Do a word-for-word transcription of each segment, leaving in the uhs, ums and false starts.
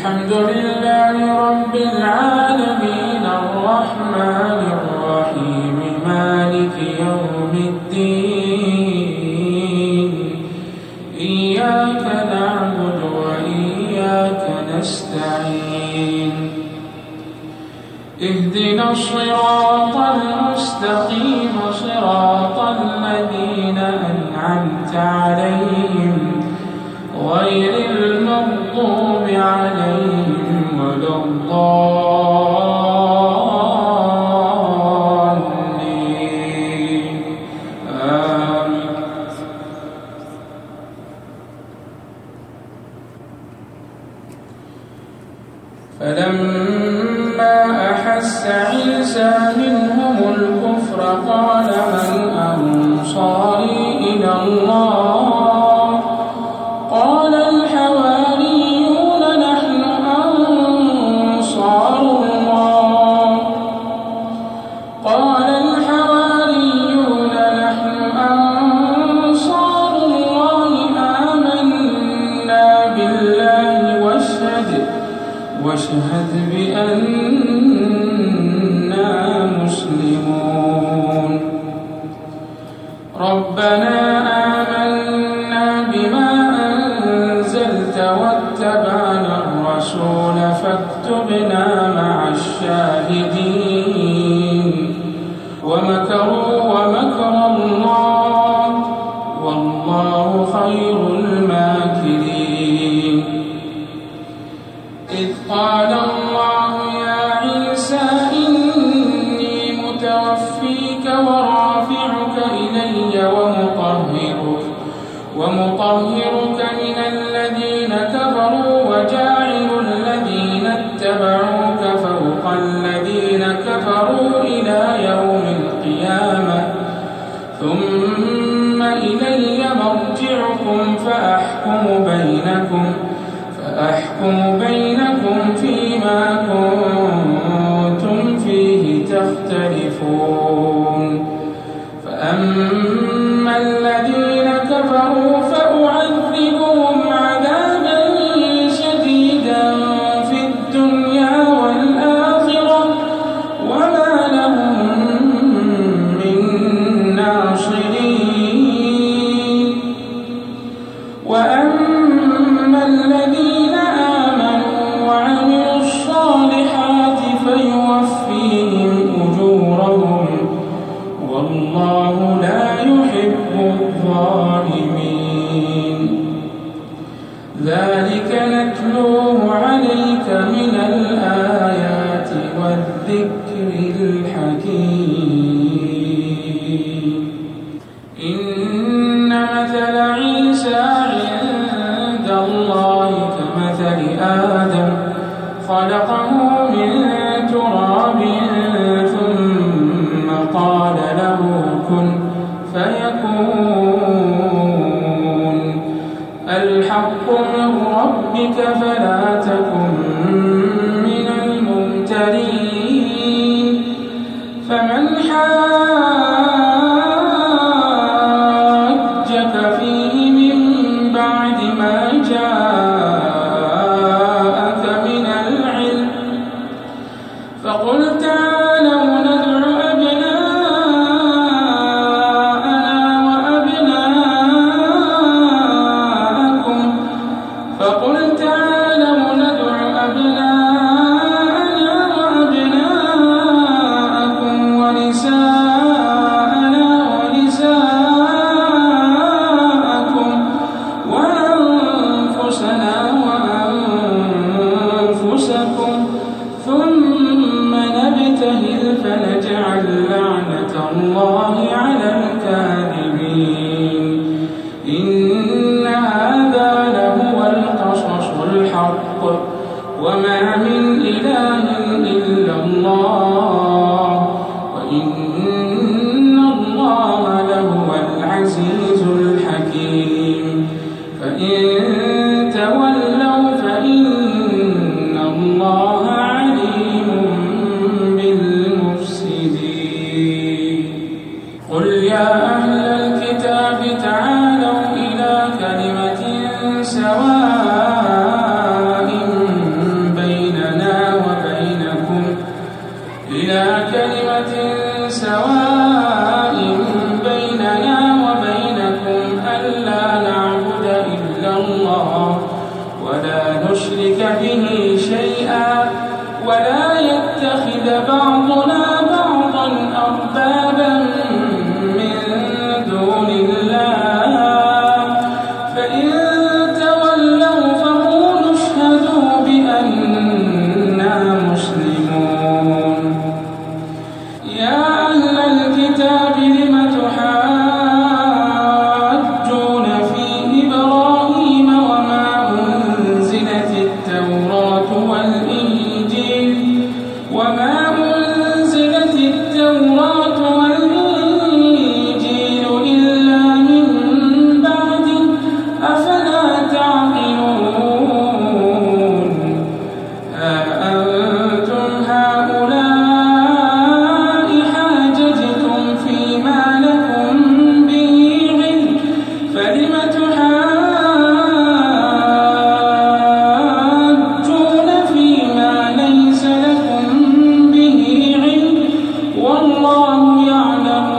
الحمد لله رب العالمين الرحمن الرحيم مالك يوم الدين إياك نعبد وإياك نستعين اهدنا الصراط المستقيم صراط الذين أنعمت عليهم غير المغضوب عليهم ولا الضالين آمين. فلما أحس عيسى منهم الكفر قال من أنصاري إلى الله قال الحواريون نحن أنصار الله قال الحواريون نحن أنصار الله آمنا بالله واشهد واشهد بأننا مسلمون. ربنا آمنا بما أنزلت واتبعنا الرسول فاكتبنا مع الشاهدين. ومكروا ومكر الله والله خير الماكرين. إذ قال الله يا عيسى إني متوفيك ورافعك إلي ومطهرك ومطهرك من الذين كفروا وجاعل الذين اتبعوك فوق الذين كفروا إلى يوم القيامة ثم إلي مرجعكم فأحكم بينكم فأحكم بينكم فيما كنتم فيه تختلفون. فأما الذين كفروا فأعذبهم عذابا شديدا في الدنيا والآخرة وما لهم من ناصرين. وأما الذين آمنوا وعملوا الصالحات فيوفيهم أجورهم والله لا يحب الظالمين. ذلك نتلوه عليك من الآيات والذكر الحكيم. إن مثل عيسى عند الله كمثل آدم خلقه من تراب ثم قال له كن فيكون. الحق من ربك فلا تكن من الممترين. فمن حاجك فيه من بعد ما جاءك من العلم فقل تعالوا ندع أبناءنا وأبناءكم فقل تعالوا ندع أبناءنا وأبناءكم ونساءنا ونساءكم وأنفسنا وأنفسكم ثم نبتهل فنجعل لعنة الله على الكاذبين. إن هذا لهو القصص الحق وما من إله إلا الله وإن الله لهو العزيز الحكيم. فإن تولوا فإن الله عليم بالمفسدين. قل يا أهل الكتاب تعالوا إلى كلمة سواء نشرك به شيئا ولا يتخذ بعضنا بعضا أربابا من دون الله فإن تولوا فقولوا اشهدوا بأننا مسلمون. يا أهل الكتاب لم تحاجون في إبراهيم وما أنزلت التوراة والإنجيل وما أنزلت التوراة والإنجيل إلا من بعده أفلا تعقلون. ها أنتم هؤلاء حاججتم فيما لكم به علم فلم تحاجون فيما ليس لكم به علم والله يعلم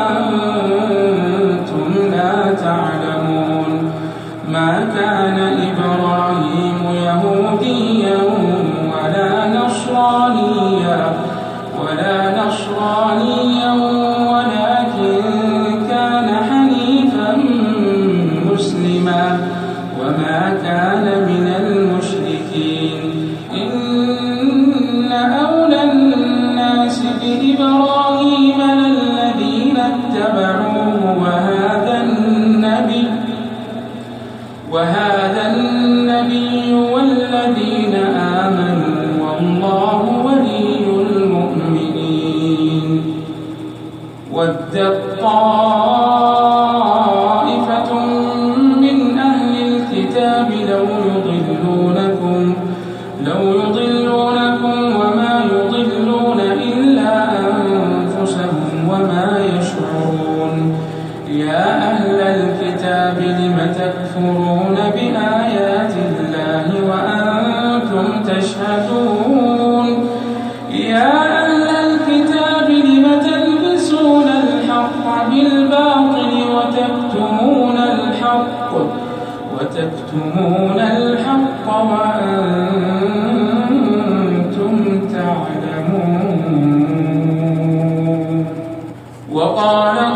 وأنتم لا تعلمون. ما كان إبراهيم يهوديا ولا نصرانيا ولا نصرانيا ولكن كان حنيفا مسلما وما كان من المشركين. إن أولى الناس بإبراهيم للذين اتبعوه وهذا النبي وهذا النبي والذين آمنوا والله ولي المؤمنين. ودت طائفة من أهل الكتاب لو يضلونكم لو يضلونكم وما يضلون إلا أنفسهم وما يشعرون. يا أهل الكتاب لم تكفرون بآيات الله وأنتم تشهدون. يا أهل الكتاب لم تلبسون الحق بالباطل وتكتمون الحق وتكتمون الحق وأنتم تعلمون. وقالت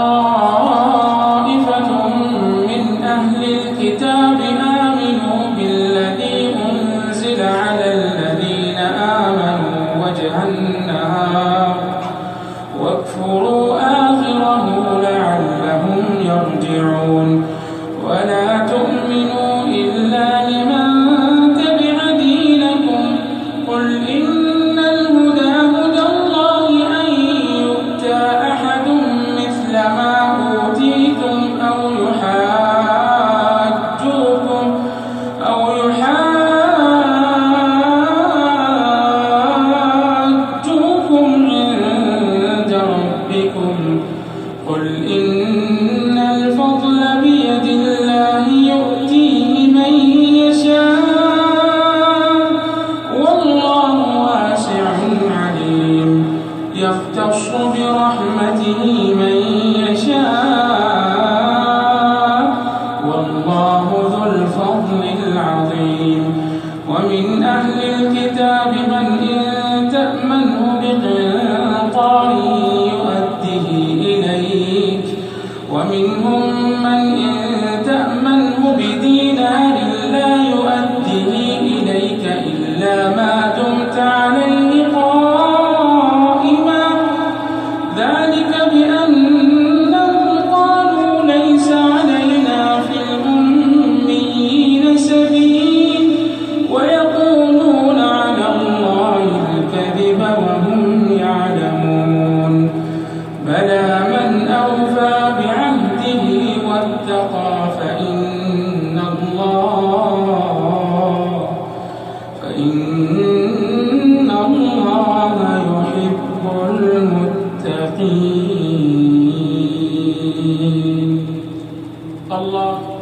طائفة من أهل الكتاب آمنوا بالذي أنزل على الذين آمنوا وجه النهار واكفروا آخره لعلهم يرجعون. ولا تؤمنوا إلا لمن تبع دينكم قل إن الهدى هدى الله أن يؤتى أحد مثل ما أوتيتم أو يحاجوكم أو يحاجوكم عند ربكم قل إن الفضل بيد الله يؤتيه من يشاء والله واسع عليم. يختص برحمته من يشاء والله ذو الفضل العظيم. ومن أهل الكتاب من إن تأمنه بقنطار يؤده إليك ومنهم من إن تأمنه بدينار لا يؤده إليك إلا ما دمت عليه قائما ذلك بأنهم قالوا ليس علينا في الأميين سبيل ويقولون على الله الكذب وهم يعلمون. بلى من أوفى بعهده واتقى فإن الله فإن الله يحب المتقين. الله